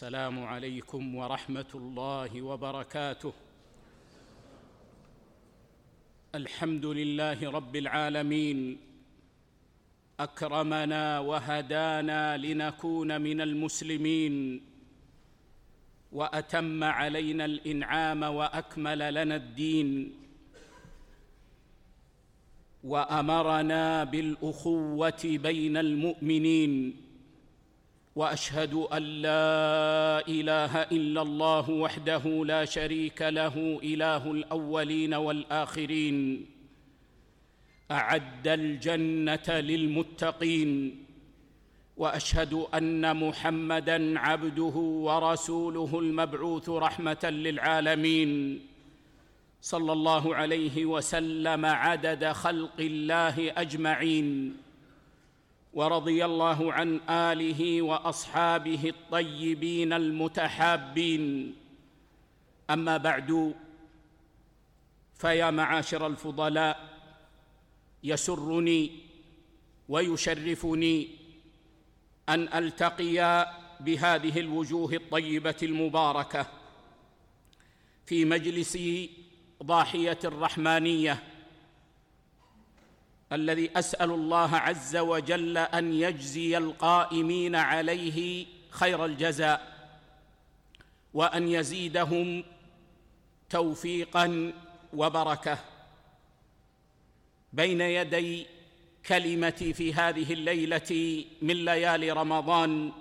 السلام عليكم ورحمة الله وبركاته. الحمد لله رب العالمين، أكرمنا وهدانا لنكون من المسلمين، وأتم علينا الإنعام وأكمل لنا الدين، وأمرنا بالأخوة بين المؤمنين. وأشهد أن لا إله إلا الله وحده لا شريك له، إله الأولين والآخرين، أعد الجنة للمتقين. وأشهد أن محمدًا عبده ورسوله المبعوث رحمة للعالمين، صلى الله عليه وسلم عدد خلق الله أجمعين، ورضي الله عن آله وأصحابه الطيبين المتحابين. أما بعد، فيا معاشر الفضلاء، يسرني ويشرفني أن ألتقي بهذه الوجوه الطيبة المباركة في مجلس ضاحية الرحمانية، الذي أسأل الله عز وجل أن يجزي القائمين عليه خير الجزاء، وأن يزيدهم توفيقاً وبركة. بين يدي كلمتي في هذه الليلة من ليالي رمضان،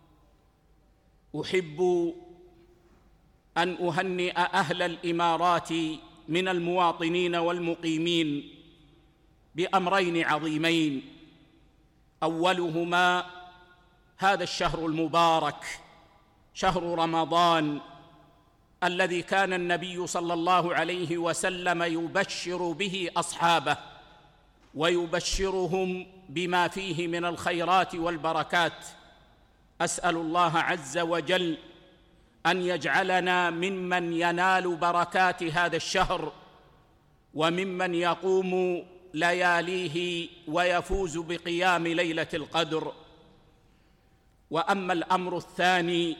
أحب أن أهنئ أهل الإمارات من المواطنين والمقيمين بأمرين عظيمين. أولهما هذا الشهر المبارك، شهر رمضان، الذي كان النبي صلى الله عليه وسلم يبشر به أصحابه ويبشرهم بما فيه من الخيرات والبركات. أسأل الله عز وجل أن يجعلنا ممن ينال بركات هذا الشهر، وممن يقوم لياليه ويفوز بقيام ليلة القدر. وأما الأمر الثاني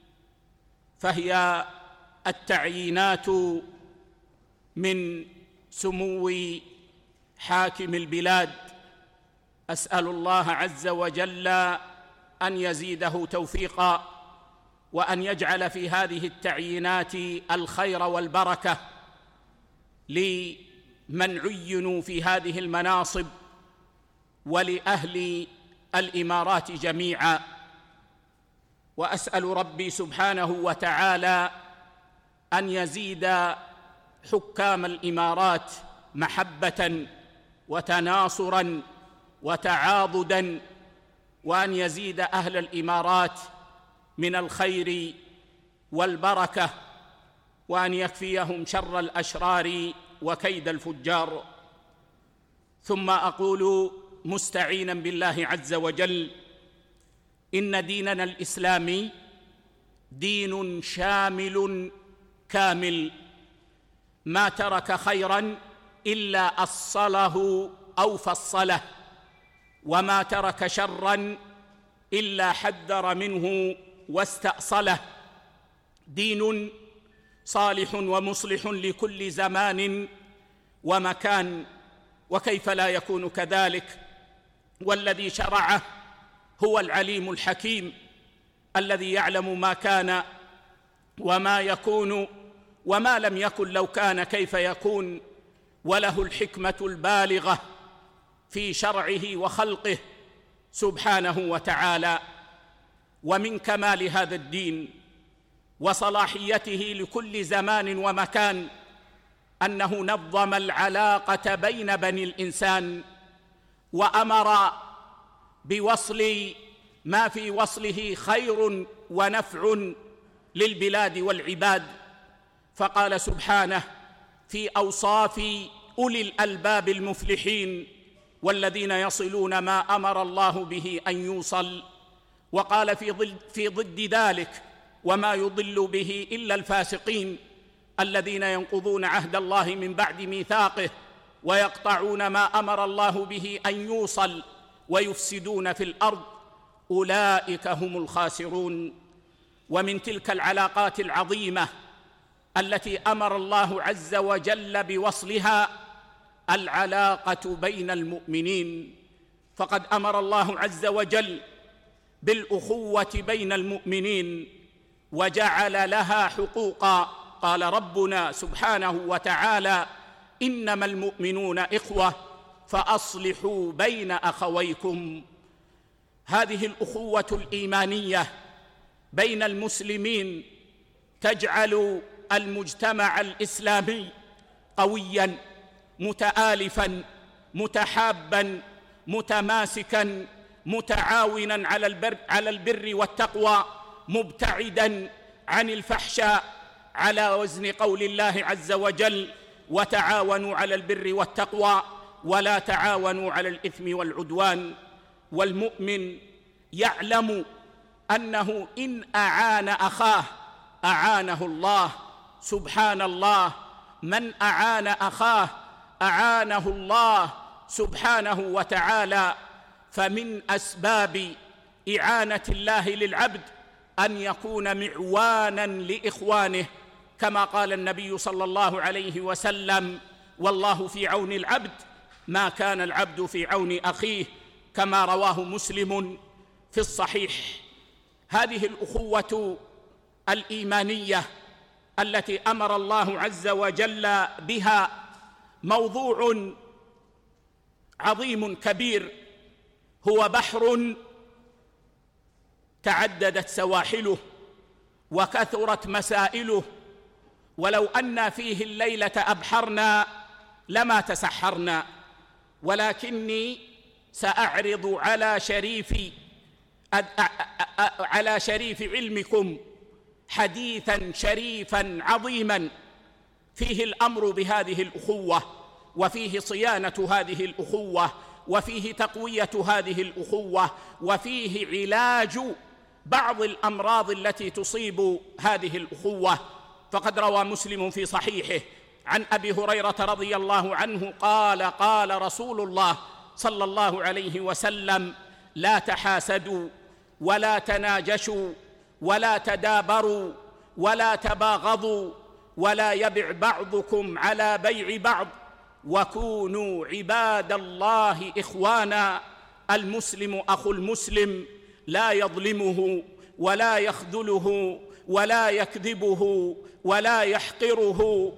فهي التعيينات من سمو حاكم البلاد. أسأل الله عز وجل أن يزيده توفيقا، وأن يجعل في هذه التعيينات الخير والبركة لمن عينوا في هذه المناصب، ولأهل الإمارات جميعا. وأسأل ربي سبحانه وتعالى أن يزيد حكام الإمارات محبة وتناصرا وتعاضدا، وأن يزيد أهل الإمارات من الخير والبركة، وأن يكفيهم شر الأشرار وكيد الفجار. ثم أقول مستعينا بالله عز وجل: إن ديننا الإسلامي دين شامل كامل، ما ترك خيرا إلا أصله أو فصله، وما ترك شرا إلا حذر منه واستأصله. دين صالح ومصلح لكل زمان ومكان، وكيف لا يكون كذلك؟ والذي شرعه هو العليم الحكيم، الذي يعلم ما كان وما يكون وما لم يكن لو كان كيف يكون، وله الحكمة البالغة في شرعه وخلقه سبحانه وتعالى. ومن كمال هذا الدين وصلاحيته لكل زمان ومكان أنه نظم العلاقة بين بني الإنسان، وأمر بوصل ما في وصله خير ونفع للبلاد والعباد. فقال سبحانه في أوصاف أولي الألباب المفلحين: والذين يصلون ما أمر الله به أن يوصل. وقال في ضد ذلك: وما يضل به إلا الفاسقين الذين ينقضون عهد الله من بعد ميثاقه ويقطعون ما أمر الله به أن يوصل ويفسدون في الأرض، أولئك هم الخاسرون. ومن تلك العلاقات العظيمة التي أمر الله عز وجل بوصلها العلاقة بين المؤمنين، فقد أمر الله عز وجل بالأخوة بين المؤمنين وجعل لها حقوقا. قال ربنا سبحانه وتعالى: إنما المؤمنون إخوة فأصلحوا بين أخويكم. هذه الأخوة الإيمانية بين المسلمين تجعل المجتمع الإسلامي قوياً متآلفاً متحاباً متماسكاً متعاونا على البر والتقوى، مبتعدا عن الفحشاء، على وزن قول الله عز وجل: وتعاونوا على البر والتقوى ولا تعاونوا على الإثم والعدوان. والمؤمن يعلم أنه إن أعان أخاه أعانه الله. سبحان الله، من أعان أخاه أعانه الله سبحانه وتعالى. فمن أسباب إعانة الله للعبد أن يكون معوانا لإخوانه، كما قال النبي صلى الله عليه وسلم: والله في عون العبد ما كان العبد في عون أخيه، كما رواه مسلم في الصحيح. هذه الأخوة الإيمانية التي أمر الله عز وجل بها موضوع عظيم كبير، هو بحر تعددت سواحله وكثرت مسائله، ولو أن فيه الليلة أبحرنا لما تسحرنا، ولكني سأعرض على شريف علمكم حديثاً شريفاً عظيماً فيه الأمر بهذه الأخوة، وفيه صيانة هذه الأخوة، وفيه تقوية هذه الأخوة، وفيه علاج بعض الأمراض التي تصيب هذه الأخوة. فقد روى مسلم في صحيحه عن أبي هريرة رضي الله عنه قال: قال رسول الله صلى الله عليه وسلم: لا تحاسدوا ولا تناجشوا ولا تدابروا ولا تباغضوا ولا يبع بعضكم على بيع بعض، وكونوا عباد الله إخوانا. المسلم أخو المسلم، لا يظلمه ولا يخذله ولا يكذبه ولا يحقره.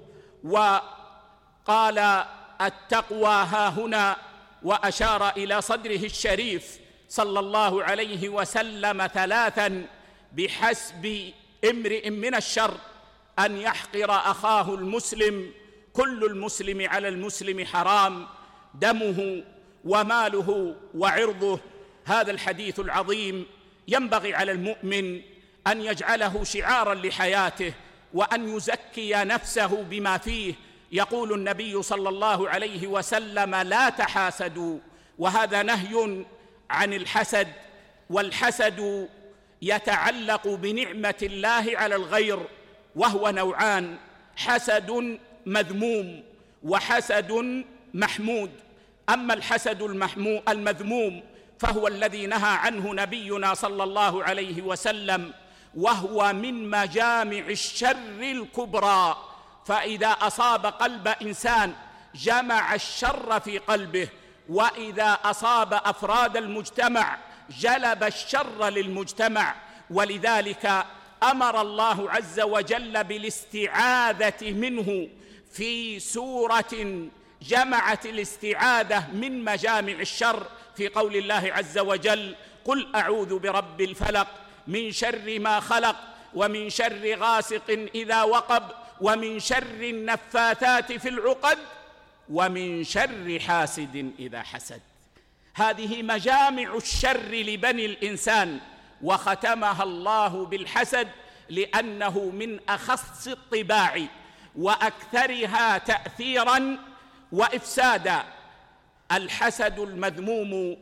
وقال: التقوى هاهنا، وأشار إلى صدره الشريف صلى الله عليه وسلم ثلاثاً: بحسب امرئ من الشر أن يحقر أخاه المسلم، كل المسلم على المسلم حرام، دمه وماله وعرضه. هذا الحديث العظيم ينبغي على المؤمن أن يجعله شعاراً لحياته، وأن يزكي نفسه بما فيه. يقول النبي صلى الله عليه وسلم: لا تحاسدوا، وهذا نهي عن الحسد. والحسد يتعلق بنعمة الله على الغير، وهو نوعان: حسد مذموم وحسد محمود. أما الحسد المذموم فهو الذي نهى عنه نبينا صلى الله عليه وسلم، وهو من مجامع الشر الكبرى. فإذا أصاب قلب إنسان جمع الشر في قلبه، وإذا أصاب أفراد المجتمع جلب الشر للمجتمع. ولذلك أمر الله عز وجل بالاستعاذة منه في سورة جمعت الاستعاذة من مجامع الشر في قول الله عز وجل: قل أعوذ برب الفلق من شر ما خلق ومن شر غاسق إذا وقب ومن شر النفاثات في العقد ومن شر حاسد إذا حسد. هذه مجامع الشر لبني الإنسان، وختمها الله بالحسد لأنه من أخص الطباع وأكثرها تأثيراً وإفسادا. الحسد المذموم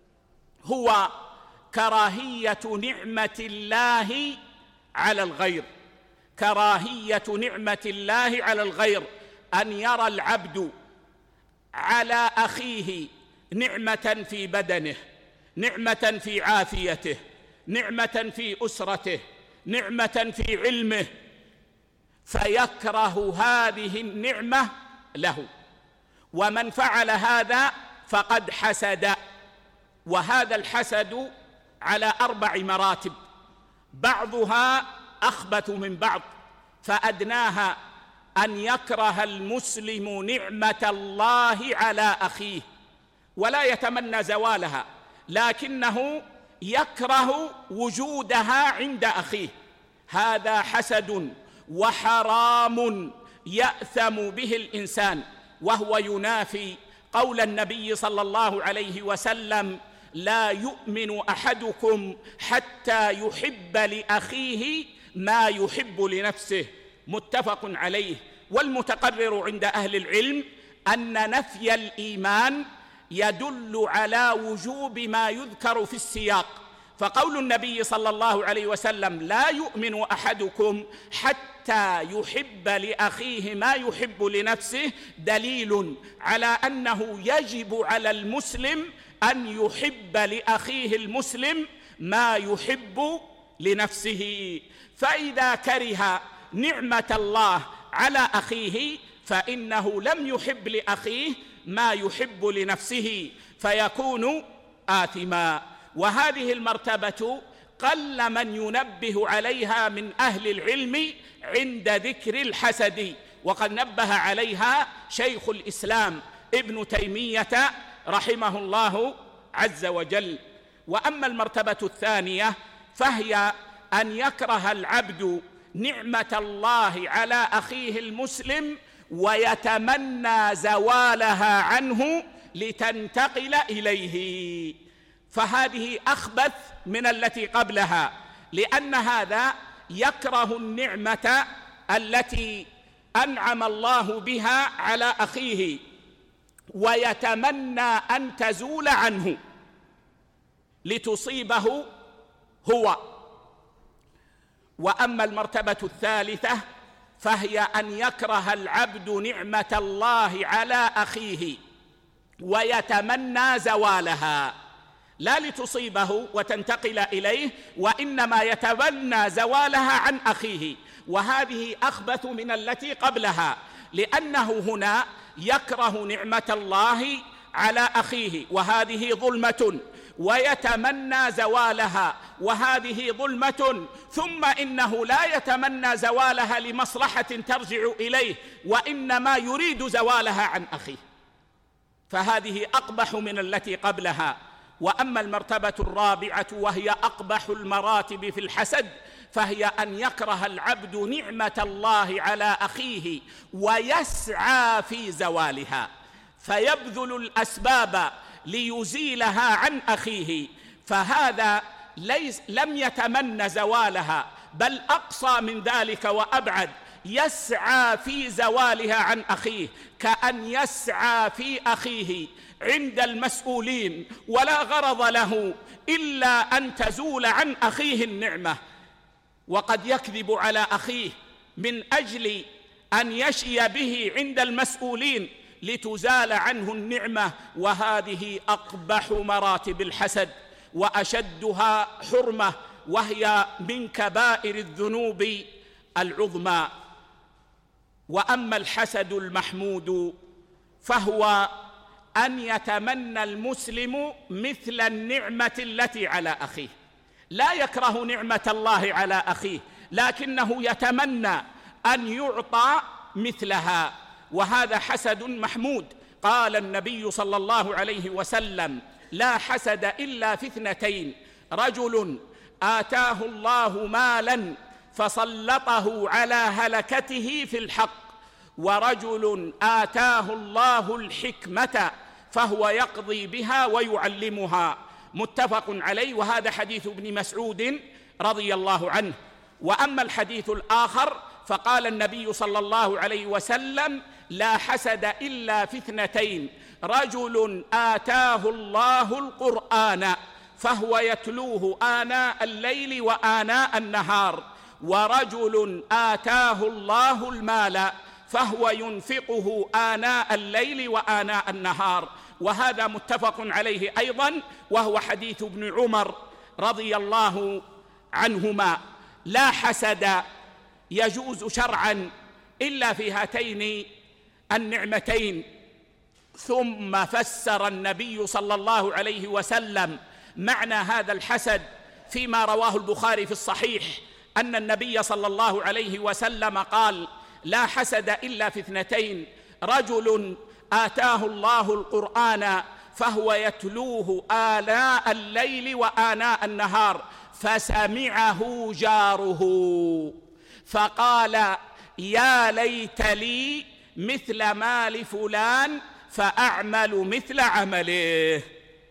هو كراهية نعمة الله على الغير، كراهية نعمة الله على الغير، أن يرى العبد على أخيه نعمة في بدنه، نعمة في عافيته، نعمة في أسرته، نعمة في علمه فيكره هذه النعمة له، ومن فعل هذا فقد حسد. وهذا الحسد على 4 مراتب، بعضها أخبث من بعض، فأدناها أن يكره المسلم نعمة الله على أخيه ولا يتمنى زوالها، لكنه يكره وجودها عند أخيه. هذا حسد وحرام يأثم به الإنسان، وهو ينافي قول النبي صلى الله عليه وسلم: لا يؤمن أحدكم حتى يحب لأخيه ما يحب لنفسه، متفق عليه. والمتقرر عند أهل العلم أن نفي الإيمان يدل على وجوب ما يذكر في السياق، فقول النبي صلى الله عليه وسلم: لا يؤمن أحدكم حتى يحب لأخيه ما يحب لنفسه، دليل على أنه يجب على المسلم أن يحب لأخيه المسلم ما يحب لنفسه. فإذا كره نعمة الله على أخيه فإنه لم يحب لأخيه ما يحب لنفسه، فيكون آثما. وهذه المرتبة قل من ينبه عليها من أهل العلم عند ذكر الحسد، وقد نبه عليها شيخ الإسلام ابن تيمية رحمه الله عز وجل. وأما المرتبة الثانية فهي أن يكره العبد نعمة الله على أخيه المسلم ويتمنى زوالها عنه لتنتقل إليه، فهذه أخبث من التي قبلها، لأن هذا يكره النعمة التي أنعم الله بها على أخيه ويتمنى أن تزول عنه لتصيبه هو. وأما المرتبة الثالثة فهي أن يكره العبد نعمة الله على أخيه ويتمنى زوالها، لا لتصيبه وتنتقل إليه، وإنما يتمنى زوالها عن أخيه، وهذه أخبث من التي قبلها، لأنه هنا يكره نعمة الله على أخيه وهذه ظلمة، ويتمنى زوالها وهذه ظلمة، ثم إنه لا يتمنى زوالها لمصلحة ترجع إليه، وإنما يريد زوالها عن أخيه، فهذه أقبح من التي قبلها. وأما المرتبة الرابعة وهي أقبح المراتب في الحسد فهي أن يكره العبد نعمة الله على أخيه ويسعى في زوالها، فيبذل الأسباب ليزيلها عن أخيه، فهذا لم يتمنى زوالها، بل أقصى من ذلك وأبعد، يسعى في زوالها عن أخيه، كأن يسعى في أخيه عند المسؤولين ولا غرض له إلا أن تزول عن أخيه النعمة، وقد يكذب على أخيه من أجل أن يشي به عند المسؤولين لتزال عنه النعمة، وهذه أقبح مراتب الحسد وأشدها حرمة، وهي من كبائر الذنوب العظمى. وأما الحسد المحمود فهو أن يتمنى المسلم مثل النعمة التي على أخيه، لا يكره نعمة الله على أخيه، لكنه يتمنى أن يعطى مثلها، وهذا حسد محمود. قال النبي صلى الله عليه وسلم: لا حسد إلا في 2: رجل آتاه الله مالا فسلطه على هلكته في الحق، ورجل آتاه الله الحكمة فهو يقضي بها ويعلمها، متفق عليه. وهذا حديث ابن مسعود رضي الله عنه. وأما الحديث الآخر فقال النبي صلى الله عليه وسلم: لا حسد إلا في 2: رجل آتاه الله القرآن فهو يتلوه آناء الليل وآناء النهار، ورجل آتاه الله المال فهو ينفقه آناء الليل وآناء النهار. وهذا متفق عليه أيضا، وهو حديث ابن عمر رضي الله عنهما. لا حسد يجوز شرعا إلا في هاتين النعمتين. ثم فسر النبي صلى الله عليه وسلم معنى هذا الحسد فيما رواه البخاري في الصحيح أن النبي صلى الله عليه وسلم قال: لا حسد إلا في اثنتين: رجل آتاه الله القرآن فهو يتلوه آلاء الليل وآناء النهار فسمعه جاره فقال: يا ليت لي مثل مال فلان فأعمل مثل عمله.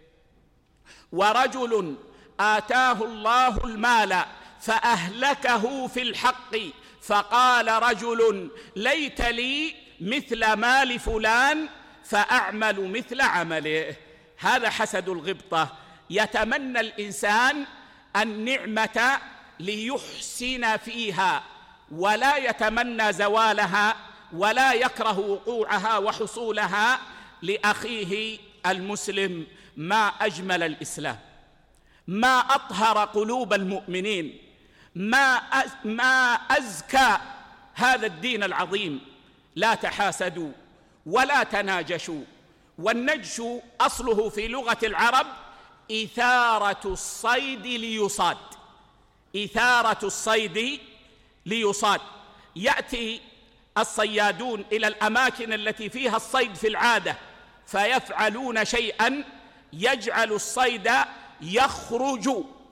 ورجل آتاه الله المال فأهلكه في الحق فقال رجل: ليت لي مثل مال فلان فأعمل مثل عمله. هذا حسد الغبطة. يتمنى الإنسان النعمة ليحسن فيها ولا يتمنى زوالها ولا يكره وقوعها وحصولها لأخيه المسلم. ما أجمل الإسلام، ما أطهر قلوب المؤمنين، ما أزكى هذا الدين العظيم. لا تحاسدوا ولا تناجشوا. والنجش أصله في لغة العرب إثارة الصيد ليصاد، إثارة الصيد ليصاد. يأتي الصيادون إلى الأماكن التي فيها الصيد في العادة فيفعلون شيئا يجعل الصيد يخرج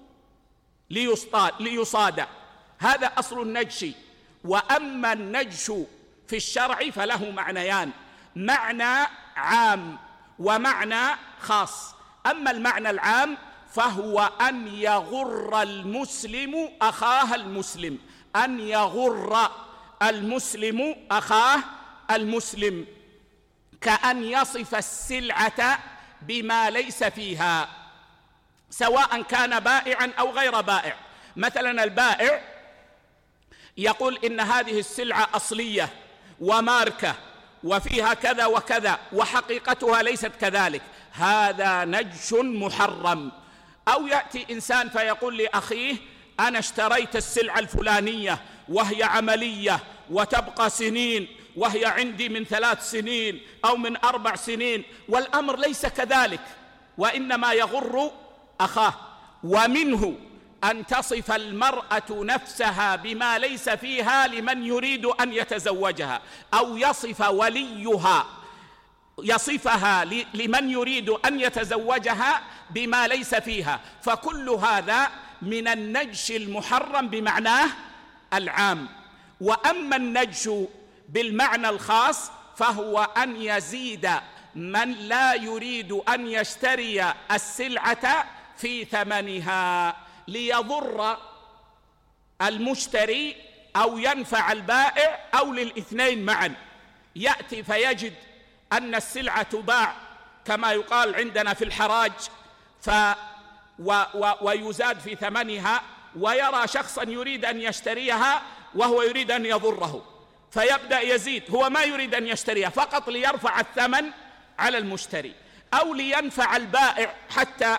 ليصاد. هذا أصل النجش. وأما النجش في الشرع فله معنيان: معنى عام ومعنى خاص. أما المعنى العام فهو أن يغر المسلم أخاه المسلم، أن يغر المسلم أخاه المسلم، كأن يصف السلعة بما ليس فيها، سواء كان بائعا أو غير بائع. مثلا البائع يقول إن هذه السلعة أصلية وماركة وفيها كذا وكذا وحقيقتها ليست كذلك، هذا نجش محرم. أو يأتي إنسان فيقول لأخيه: أنا اشتريت السلعة الفلانية وهي عملية وتبقى سنين، وهي عندي من 3 سنين أو من 4 سنين، والأمر ليس كذلك، وإنما يغر أخاه. ومنه أن تصف المرأة نفسها بما ليس فيها لمن يريد أن يتزوجها، أو يصف وليها يصفها لمن يريد أن يتزوجها بما ليس فيها. فكل هذا من النجش المحرم بمعناه العام. وأما النجش بالمعنى الخاص فهو أن يزيد من لا يريد أن يشتري السلعة في ثمنها ليضر المشتري أو ينفع البائع أو للاثنين معا. يأتي فيجد أن السلعة تباع كما يقال عندنا في الحراج ويزاد في ثمنها، ويرى شخصا يريد أن يشتريها وهو يريد أن يضره فيبدأ يزيد. هو ما يريد أن يشتريها فقط ليرفع الثمن على المشتري أو لينفع البائع حتى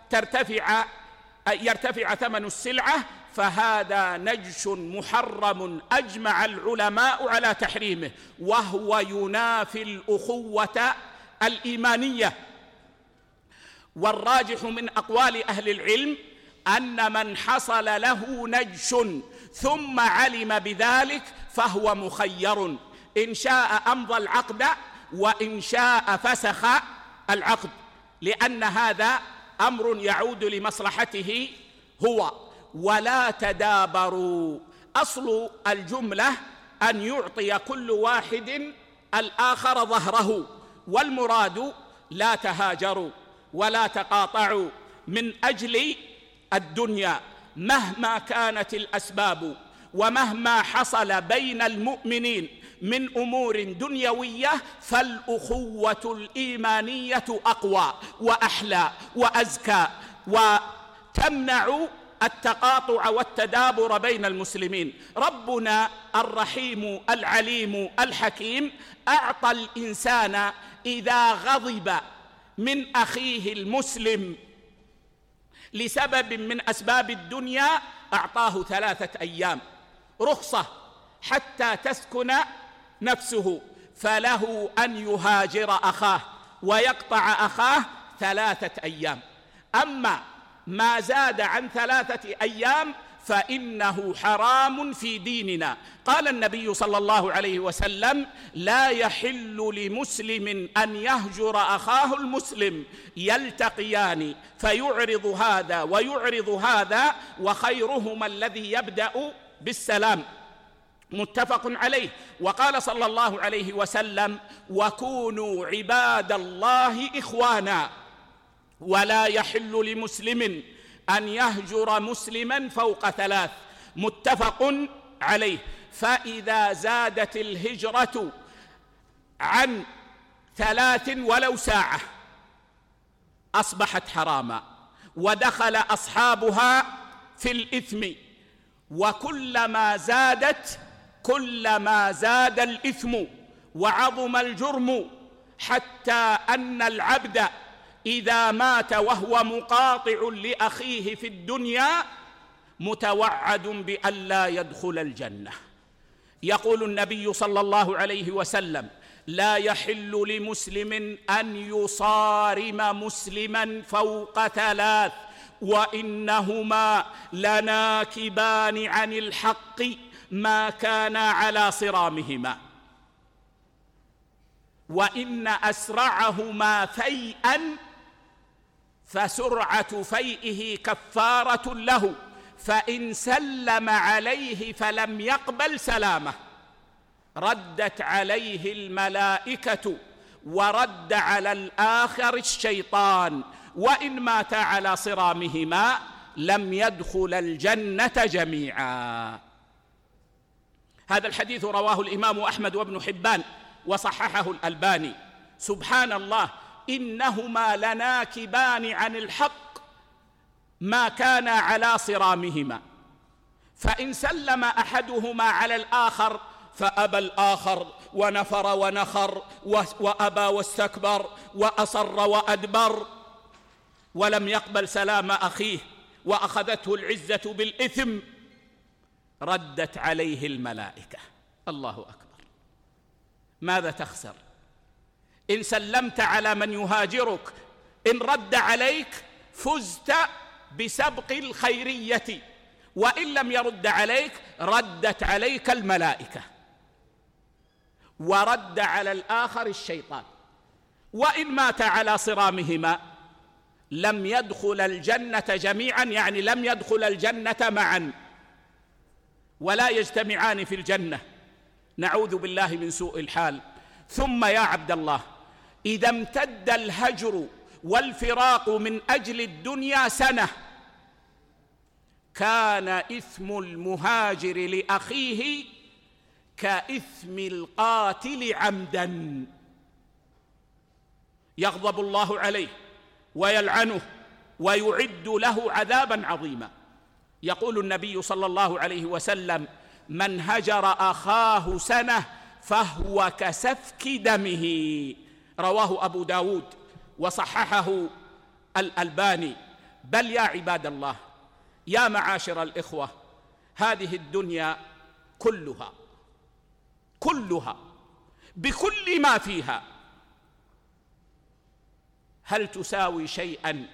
يرتفع ثمن السلعة. فهذا نجش محرم أجمع العلماء على تحريمه، وهو ينافي الأخوة الإيمانية. والراجح من أقوال أهل العلم أن من حصل له نجش ثم علم بذلك فهو مخير، إن شاء أمضى العقد وإن شاء فسخ العقد، لأن هذا أمر يعود لمصلحته هو. ولا تدابروا، أصل الجملة أن يعطي كل واحد الآخر ظهره، والمراد لا تهاجروا ولا تقاطعوا من أجل الدنيا مهما كانت الأسباب، ومهما حصل بين المؤمنين من أمور دنيوية فالأخوة الإيمانية أقوى وأحلى وأزكى، وتمنع التقاطع والتدابر بين المسلمين. ربنا الرحيم العليم الحكيم أعطى الإنسان إذا غضب من أخيه المسلم لسبب من أسباب الدنيا أعطاه 3 أيام رخصة حتى تسكن نفسه، فله أن يهاجر أخاه ويقطع أخاه 3 أيام. أما ما زاد عن 3 أيام فإنه حرام في ديننا. قال النبي صلى الله عليه وسلم: لا يحل لمسلم أن يهجر أخاه المسلم يلتقيان فيعرض هذا ويعرض هذا، وخيرهما الذي يبدأ بالسلام. متفق عليه. وقال صلى الله عليه وسلم: وكونوا عباد الله إخوانا، ولا يحل لمسلم أن يهجر مسلما فوق 3. متفق عليه. فإذا زادت الهجرة عن 3 ولو ساعة أصبحت حراما، ودخل أصحابها في الإثم، وكلما زادت كلما زاد الإثم وعظم الجرم، حتى أن العبد إذا مات وهو مقاطع لأخيه في الدنيا متوعد بأن لا يدخل الجنة. يقول النبي صلى الله عليه وسلم: لا يحل لمسلم أن يصارم مسلما فوق 3، وإنهما لناكبان عن الحق ما كانا على صرامهما، وإن أسرعهما فيئا فسرعة فيئه كفارة له، فإن سلم عليه فلم يقبل سلامه ردت عليه الملائكة ورد على الآخر الشيطان، وإن مات على صرامهما لم يدخل الجنة جميعا. هذا الحديث رواه الإمام أحمد وابن حبان وصححه الألباني. سبحان الله، إنهما لناكبان عن الحق ما كان على صرامهما، فإن سلم أحدهما على الآخر فأبى الآخر ونفر ونخر وأبى واستكبر وأصر وأدبر ولم يقبل سلام أخيه وأخذته العزة بالإثم، ردت عليه الملائكة. الله أكبر. ماذا تخسر إن سلمت على من يهاجرك؟ إن رد عليك فزت بسبق الخيرية، وإن لم يرد عليك ردت عليك الملائكة ورد على الآخر الشيطان. وإن مات على صرامهما لم يدخل الجنة جميعا، يعني لم يدخل الجنة معا ولا يجتمعان في الجنة، نعوذ بالله من سوء الحال. ثم يا عبد الله، إذا امتد الهجر والفراق من أجل الدنيا 1 سنة كان إثم المهاجر لأخيه كإثم القاتل عمدا، يغضب الله عليه ويلعنه ويعد له عذابا عظيما. يقول النبي صلى الله عليه وسلم: من هجر أخاه 1 سنة فهو كسفك دمه. رواه أبو داود وصححه الألباني. بل يا عباد الله، يا معاشر الإخوة، هذه الدنيا كلها بكل ما فيها هل تساوي شيئا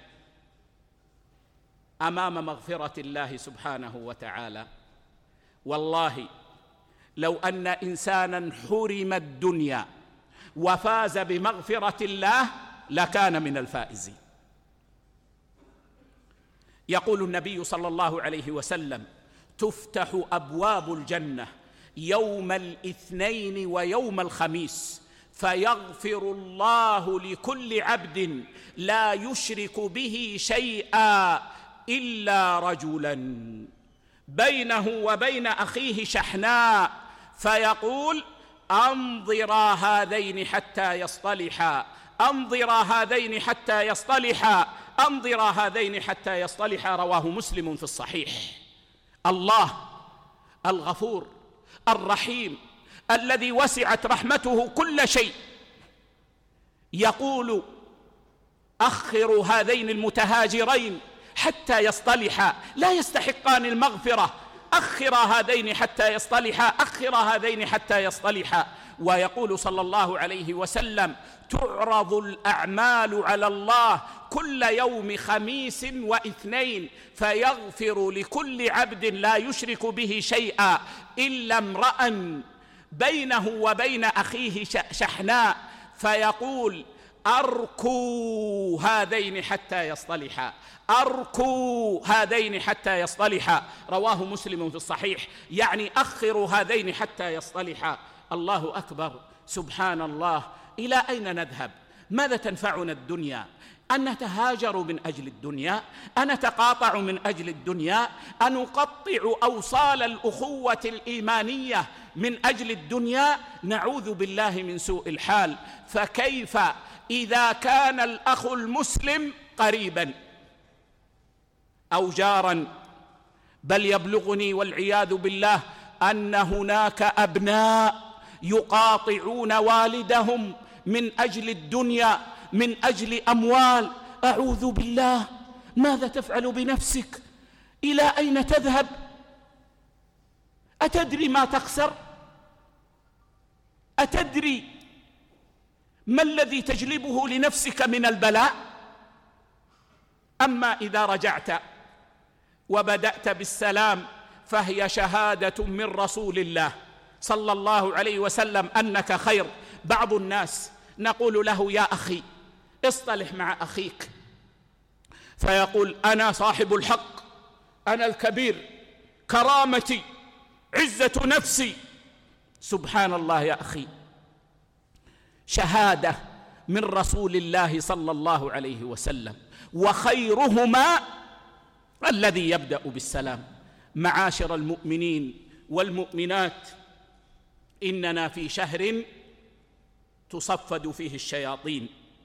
أمام مغفرة الله سبحانه وتعالى؟ والله لو أن إنسانا حرم الدنيا وفاز بمغفرة الله لكان من الفائزين. يقول النبي صلى الله عليه وسلم: تفتح أبواب الجنة يوم الاثنين ويوم الخميس، فيغفر الله لكل عبد لا يشرك به شيئا إلا رجلا بينه وبين أخيه شحناء، فيقول: أنظرا هذين حتى يصطلحا، أنظرا هذين حتى يصطلحا، أنظرا هذين حتى يصطلحا. رواه مسلم في الصحيح. الله الغفور الرحيم الذي وسعت رحمته كل شيء يقول: أخروا هذين المتهاجرين حتى يصطلحا، لا يستحقان المغفرة. أخر هذين حتى يصطلحا، أخر هذين حتى يصطلحا. ويقول صلى الله عليه وسلم: تعرض الأعمال على الله كل يوم خميس واثنين، فيغفر لكل عبد لا يشرك به شيئا إلا امرأ بينه وبين أخيه شحناء، فيقول: أركوا هذين حتى يصطلحا، أركوا هذين حتى يصطلحا. رواه مسلم في الصحيح، يعني أخروا هذين حتى يصطلحا. الله أكبر، سبحان الله. إلى أين نذهب؟ ماذا تنفعنا الدنيا؟ أن نتهاجر من أجل الدنيا؟ أن نتقاطع من أجل الدنيا؟ أن نقطع أوصال الأخوة الإيمانية من أجل الدنيا؟ نعوذ بالله من سوء الحال. فكيف إذا كان الأخ المسلم قريبا أو جارا؟ بل يبلغني والعياذ بالله أن هناك أبناء يقاطعون والدهم من أجل الدنيا، من أجل أموال. أعوذ بالله. ماذا تفعل بنفسك؟ إلى أين تذهب؟ أتدري ما تخسر؟ أتدري ما الذي تجلبه لنفسك من البلاء؟ أما إذا رجعت وبدأت بالسلام فهي شهادة من رسول الله صلى الله عليه وسلم أنك خير. بعض الناس نقول له: يا أخي اصطلح مع أخيك، فيقول: أنا صاحب الحق، أنا الكبير، كرامتي، عزة نفسي. سبحان الله يا أخي، شهادة من رسول الله صلى الله عليه وسلم، وخيرهما الذي يبدأ بالسلام. معاشر المؤمنين والمؤمنات، إننا في شهر تصفد فيه الشياطين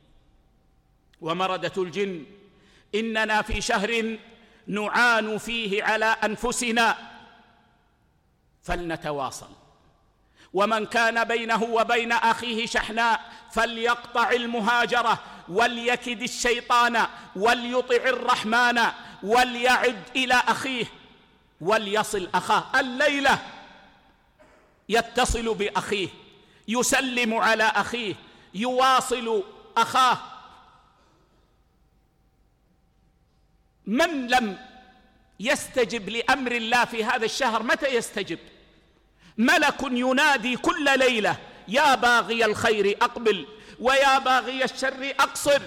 ومردة الجن، إننا في شهر نعان فيه على أنفسنا، فلنتواصل. ومن كان بينه وبين أخيه شحناء فليقطع المهاجرة، وليكد الشيطان، وليطع الرحمن، وليعد إلى أخيه، وليصل أخاه. الليلة يتصل بأخيه، يسلم على أخيه، يواصل أخاه. من لم يستجب لأمر الله في هذا الشهر متى يستجب؟ ملك ينادي كل ليلة: يا باغي الخير أقبل، ويا باغي الشر أقصر.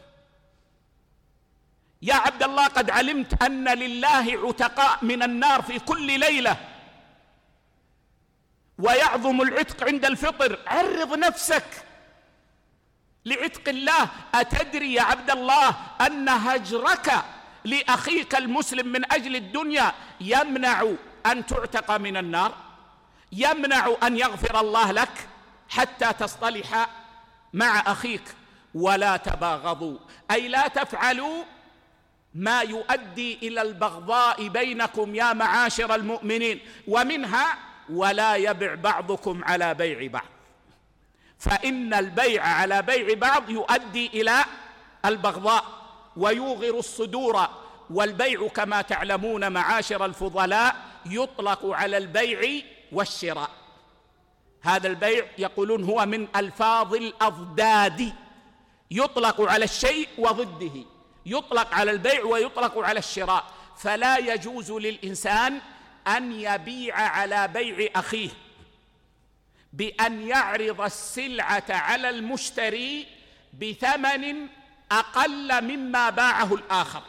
يا عبد الله، قد علمت أن لله عتقاء من النار في كل ليلة، ويعظم العتق عند الفطر. عرض نفسك لعتق الله. أتدري يا عبد الله أن هجرك لأخيك المسلم من أجل الدنيا يمنع أن تعتق من النار، يمنع أن يغفر الله لك حتى تصطلح مع أخيك؟ ولا تباغضوا، أي لا تفعلوا ما يؤدي إلى البغضاء بينكم يا معاشر المؤمنين. ومنها: ولا يبع بعضكم على بيع بعض، فإن البيع على بيع بعض يؤدي إلى البغضاء ويوغر الصدور. والبيع كما تعلمون معاشر الفضلاء يطلق على البيع والشراء. هذا البيع يقولون هو من ألفاظ الأضداد، يطلق على الشيء وضده، يطلق على البيع ويطلق على الشراء. فلا يجوز للإنسان أن يبيع على بيع أخيه بأن يعرض السلعة على المشتري بثمن أقل مما باعه الآخر،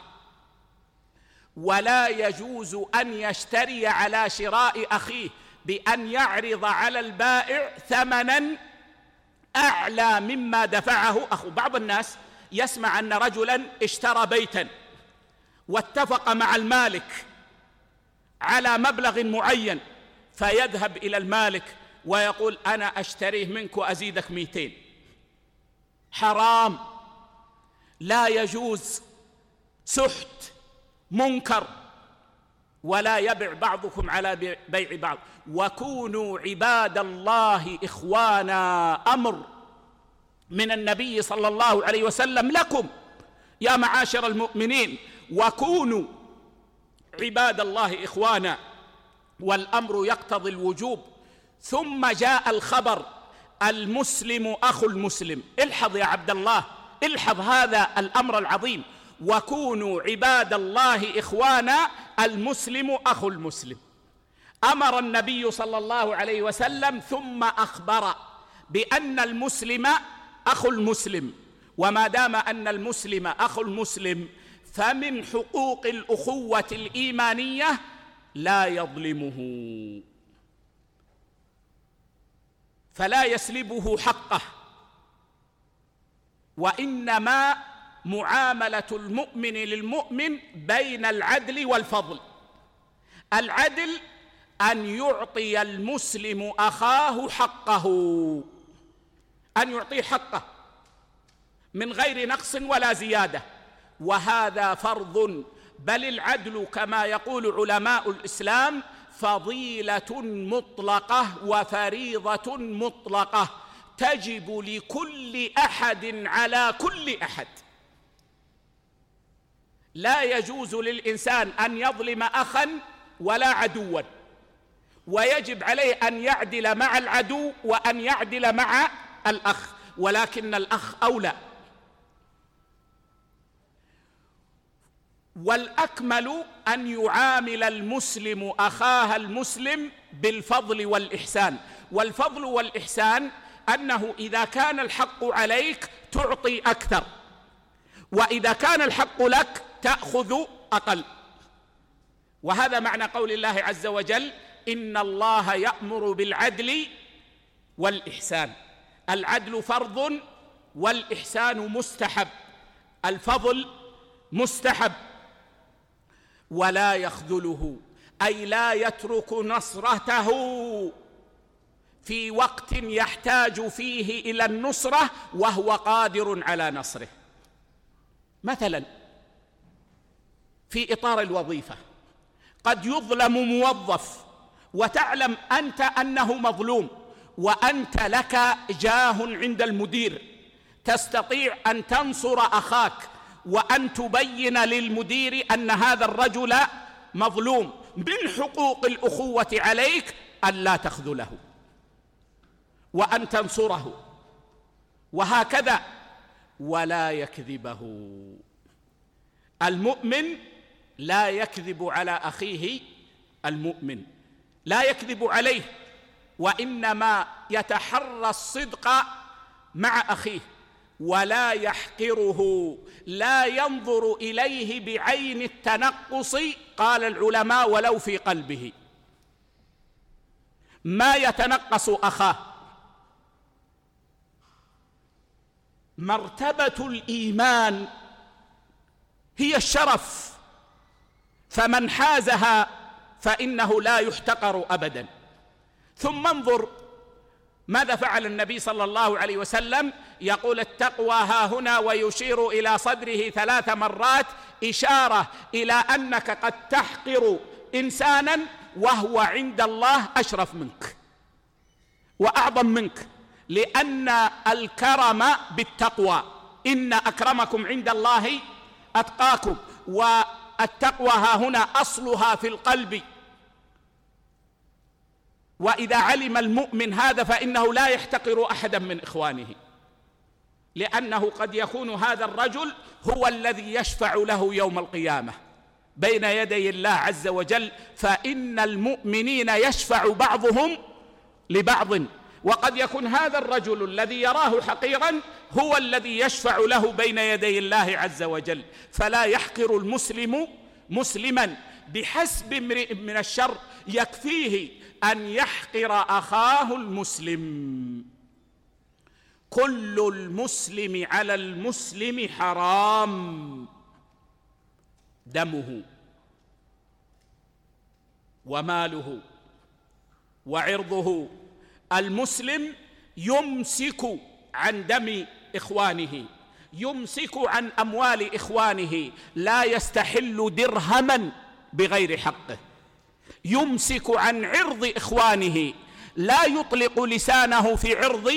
ولا يجوز أن يشتري على شراء أخيه بأن يعرض على البائع ثمنا أعلى مما دفعه أخوه. بعض الناس يسمع أن رجلا اشترى بيتا واتفق مع المالك على مبلغ معين، فيذهب إلى المالك ويقول: أنا أشتريه منك وأزيدك 200. حرام، لا يجوز، سحت، منكر. ولا يبع بعضكم على بيع بعض. وكونوا عباد الله إخوانا، أمر من النبي صلى الله عليه وسلم لكم يا معاشر المؤمنين. وكونوا عباد الله إخوانا، والأمر يقتضي الوجوب. ثم جاء الخبر: المسلم أخو المسلم. الحظ يا عبد الله، الحظ هذا الأمر العظيم: وكونوا عباد الله إخوانا، المسلم أخو المسلم. أمر النبي صلى الله عليه وسلم ثم أخبر بأن المسلم أخو المسلم، وما دام أن المسلم أخو المسلم فمن حقوق الأخوة الإيمانية لا يظلمه، فلا يسلبه حقه، وإنما معاملة المؤمن للمؤمن بين العدل والفضل. العدل أن يعطي المسلم أخاه حقه، أن يعطيه حقه من غير نقص ولا زيادة، وهذا فرض. بل العدل كما يقول علماء الإسلام فضيلة مطلقة وفريضة مطلقة تجب لكل أحد على كل أحد. لا يجوز للإنسان أن يظلم أخا ولا عدوا، ويجب عليه أن يعدل مع العدو وأن يعدل مع الأخ، ولكن الأخ أولى. والأكمل أن يعامل المسلم أخاه المسلم بالفضل والإحسان. والفضل والإحسان أنه إذا كان الحق عليك تعطي أكثر، وإذا كان الحق لك تأخذ أقل. وهذا معنى قول الله عز وجل: إن الله يأمر بالعدل والإحسان. العدل فرض والإحسان مستحب، الفضل مستحب. ولا يخذله، أي لا يترك نصرته في وقت يحتاج فيه إلى النصرة وهو قادر على نصره. مثلا في إطار الوظيفة قد يظلم موظف وتعلم أنت أنه مظلوم، وأنت لك جاه عند المدير، تستطيع أن تنصر أخاك وأن تبين للمدير أن هذا الرجل مظلوم. من حقوق الأخوة عليك أن لا تخذله وأن تنصره، وهكذا. ولا يكذبه، المؤمن لا يكذب على أخيه المؤمن، لا يكذب عليه، وإنما يتحرى الصدق مع أخيه، ولا يحقره، لا ينظر إليه بعين التنقص. قال العلماء: ولو في قلبه، ما يتنقص أخاه. مرتبة الإيمان هي الشرف، فمن حازها فإنه لا يحتقر أبدا. ثم انظر ماذا فعل النبي صلى الله عليه وسلم، يقول: التقوى ها هنا، ويشير إلى صدره 3 مرات، إشارة إلى أنك قد تحقر إنسانا وهو عند الله أشرف منك وأعظم منك، لأن الكرم بالتقوى. إن أكرمكم عند الله أتقاكم، والتقوى ها هنا أصلها في القلب. وإذا علم المؤمن هذا فإنه لا يحتقر أحدا من إخوانه، لأنه قد يكون هذا الرجل هو الذي يشفع له يوم القيامة بين يدي الله عز وجل. فإن المؤمنين يشفع بعضهم لبعض، وقد يكون هذا الرجل الذي يراه حقيرا هو الذي يشفع له بين يدي الله عز وجل. فلا يحقر المسلم مسلما، بحسب امرئ من الشر يكفيه أن يحقر أخاه المسلم. كل المسلم على المسلم حرام، دمه وماله وعرضه. المسلم يمسك عن دم إخوانه، يمسك عن أموال إخوانه، لا يستحل درهما بغير حقه، يمسك عن عرض إخوانه، لا يطلق لسانه في عرض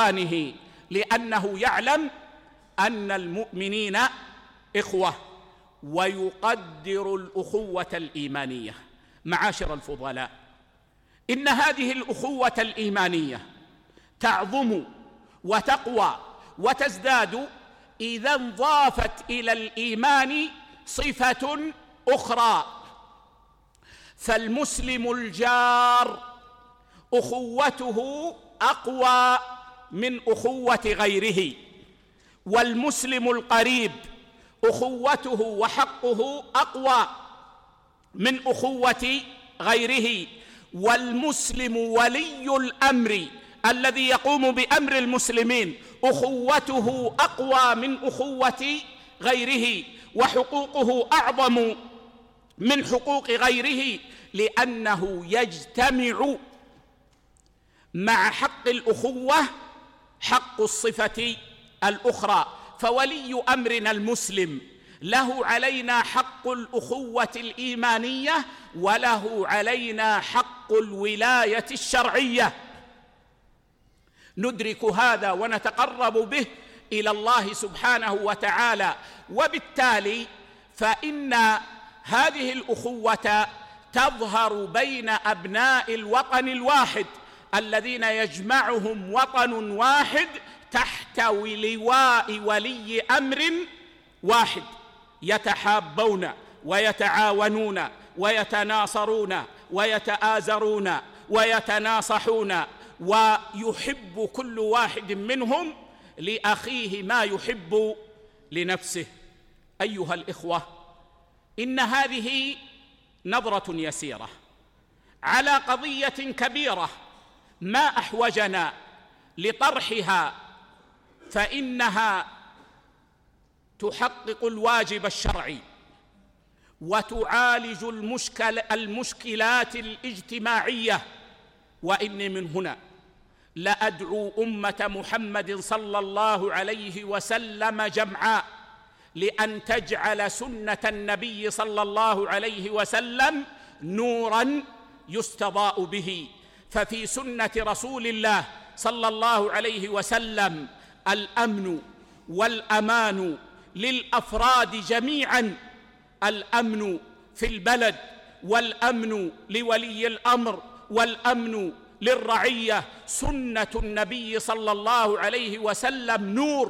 إخوانه، لأنه يعلم أن المؤمنين إخوة، ويقدر الأخوة الإيمانية. معاشر الفضلاء، إن هذه الأخوة الإيمانية تعظم وتقوى وتزداد إذا انضافت إلى الإيمان صفة أخرى. فالمسلم الجار أخوته أقوى من أخوة غيره، والمسلم القريب أخوته وحقه أقوى من أخوة غيره، والمسلم ولي الأمر الذي يقوم بأمر المسلمين أخوته أقوى من أخوة غيره، وحقوقه أعظم من حقوق غيره، لأنه يجتمع مع حق الأخوة حق الصفة الأخرى. فولي أمرنا المسلم له علينا حق الأخوة الإيمانية، وله علينا حق الولاية الشرعية. ندرك هذا ونتقرب به إلى الله سبحانه وتعالى، وبالتالي فإن هذه الأخوة تظهر بين أبناء الوطن الواحد الذين يجمعهم وطن واحد تحت لواء ولي أمر واحد، يتحابون ويتعاونون ويتناصرون ويتآزرون ويتناصحون، ويحب كل واحد منهم لأخيه ما يحب لنفسه. أيها الإخوة، إن هذه نظرة يسيرة على قضية كبيرة ما أحوجنا لطرحها، فإنها تحقق الواجب الشرعي وتعالج المشكلات الاجتماعية. وإني من هنا لأدعو أمة محمد صلى الله عليه وسلم جمعاء لأن تجعل سنة النبي صلى الله عليه وسلم نوراً يستضاء به. ففي سنة رسول الله صلى الله عليه وسلم الأمن والأمان للأفراد جميعاً، الأمن في البلد، والأمن لولي الأمر، والأمن للرعية. سنة النبي صلى الله عليه وسلم نور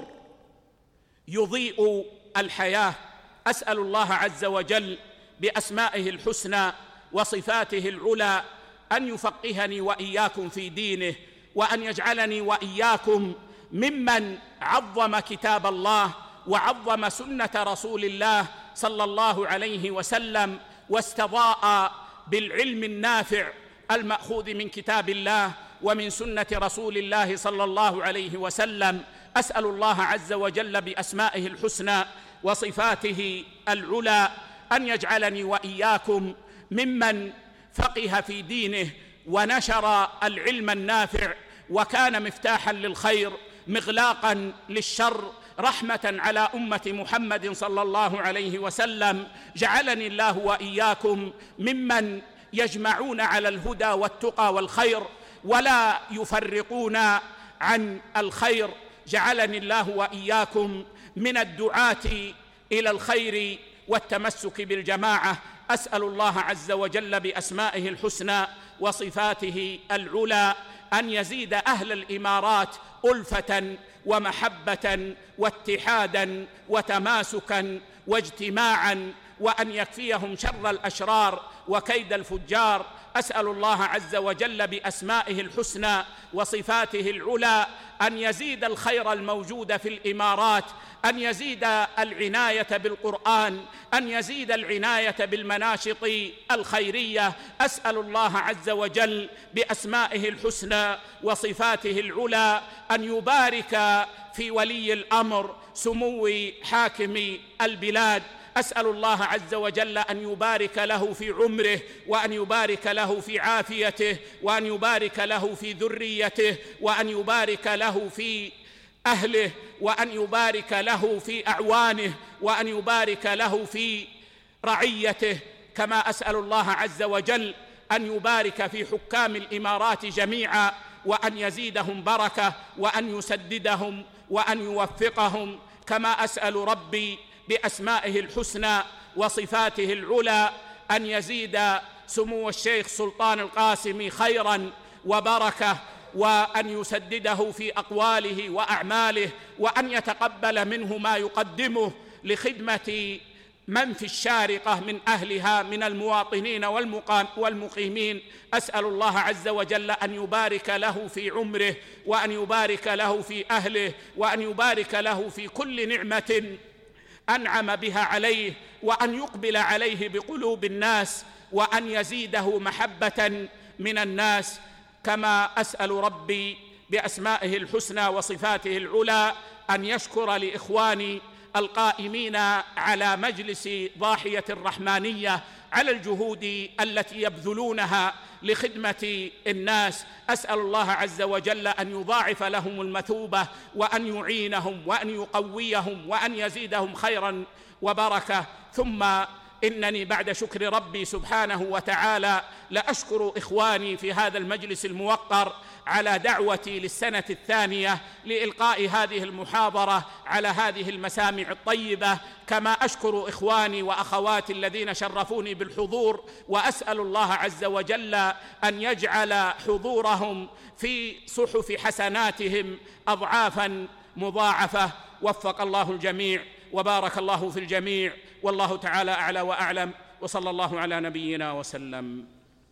يضيء الحياة. أسأل الله عز وجل بأسمائه الحسنى وصفاته العلى أن يفقهني وإياكم في دينه، وأن يجعلني وإياكم ممن عظم كتاب الله وعظم سنة رسول الله صلى الله عليه وسلم، واستضاء بالعلم النافع المأخوذ من كتاب الله ومن سنة رسول الله صلى الله عليه وسلم. أسأل الله عز وجل بأسمائه الحسنى وصفاته العلى أن يجعلني وإياكم ممن فقه في دينه ونشر العلم النافع، وكان مفتاحا للخير مغلاقا للشر، رحمة على أمة محمد صلى الله عليه وسلم. جعلني الله وإياكم ممن يجمعون على الهدى والتقى والخير ولا يفرقون عن الخير. جعلني الله وإياكم من الدعاة إلى الخير والتمسك بالجماعة. أسأل الله عز وجل بأسمائه الحسنى وصفاته العلى أن يزيد أهل الإمارات ألفة ومحبة واتحادا وتماسكا واجتماعا، وأن يكفيهم شر الأشرار وكيد الفجار. أسأل الله عز وجل بأسمائه الحسنى وصفاته العلى أن يزيد الخير الموجود في الإمارات، أن يزيد العناية بالقرآن، أن يزيد العناية بالمناشط الخيرية. أسأل الله عز وجل بأسمائه الحسنى وصفاته العلى أن يبارك في ولي الأمر سمو حاكم البلاد. أسأل الله عز وجل أن يبارك له في عمره، وأن يبارك له في عافيته، وأن يبارك له في ذريته، وأن يبارك له في أهله، وأن يبارك له في أعوانه، وأن يبارك له في رعيته. كما أسأل الله عز وجل أن يبارك في حكام الإمارات جميعا، وأن يزيدهم بركة، وأن يسددهم، وأن يوفقهم. كما أسأل ربي بأسمائه الحسنى وصفاته العلى أن يزيد سمو الشيخ سلطان القاسمي خيرا وبركة، وأن يسدده في أقواله وأعماله، وأن يتقبل منه ما يقدمه لخدمة من في الشارقة من أهلها من المواطنين والمقيمين. أسأل الله عز وجل أن يبارك له في عمره، وأن يبارك له في أهله، وأن يبارك له في كل نعمة أنعم بها عليه، وأن يقبل عليه بقلوب الناس، وأن يزيده محبة من الناس. كما أسأل ربي بأسمائه الحسنى وصفاته العلى أن يشكر لإخواني القائمين على مجلس ضاحية الرحمانية على الجهود التي يبذلونها لخدمة الناس. أسأل الله عز وجل أن يضاعف لهم المثوبة، وأن يعينهم، وأن يقويهم، وأن يزيدهم خيرا وبركة. ثم إنني بعد شكر ربي سبحانه وتعالى لأشكر إخواني في هذا المجلس الموقر على دعوتي للسنة الثانية لإلقاء هذه المحاضرة على هذه المسامع الطيبة، كما أشكر إخواني وأخواتي الذين شرفوني بالحضور، وأسأل الله عز وجل أن يجعل حضورهم في صحف حسناتهم أضعافا مضاعفة. وفق الله الجميع وبارك الله في الجميع، والله تعالى أعلى وأعلم، وصلى الله على نبينا وسلم.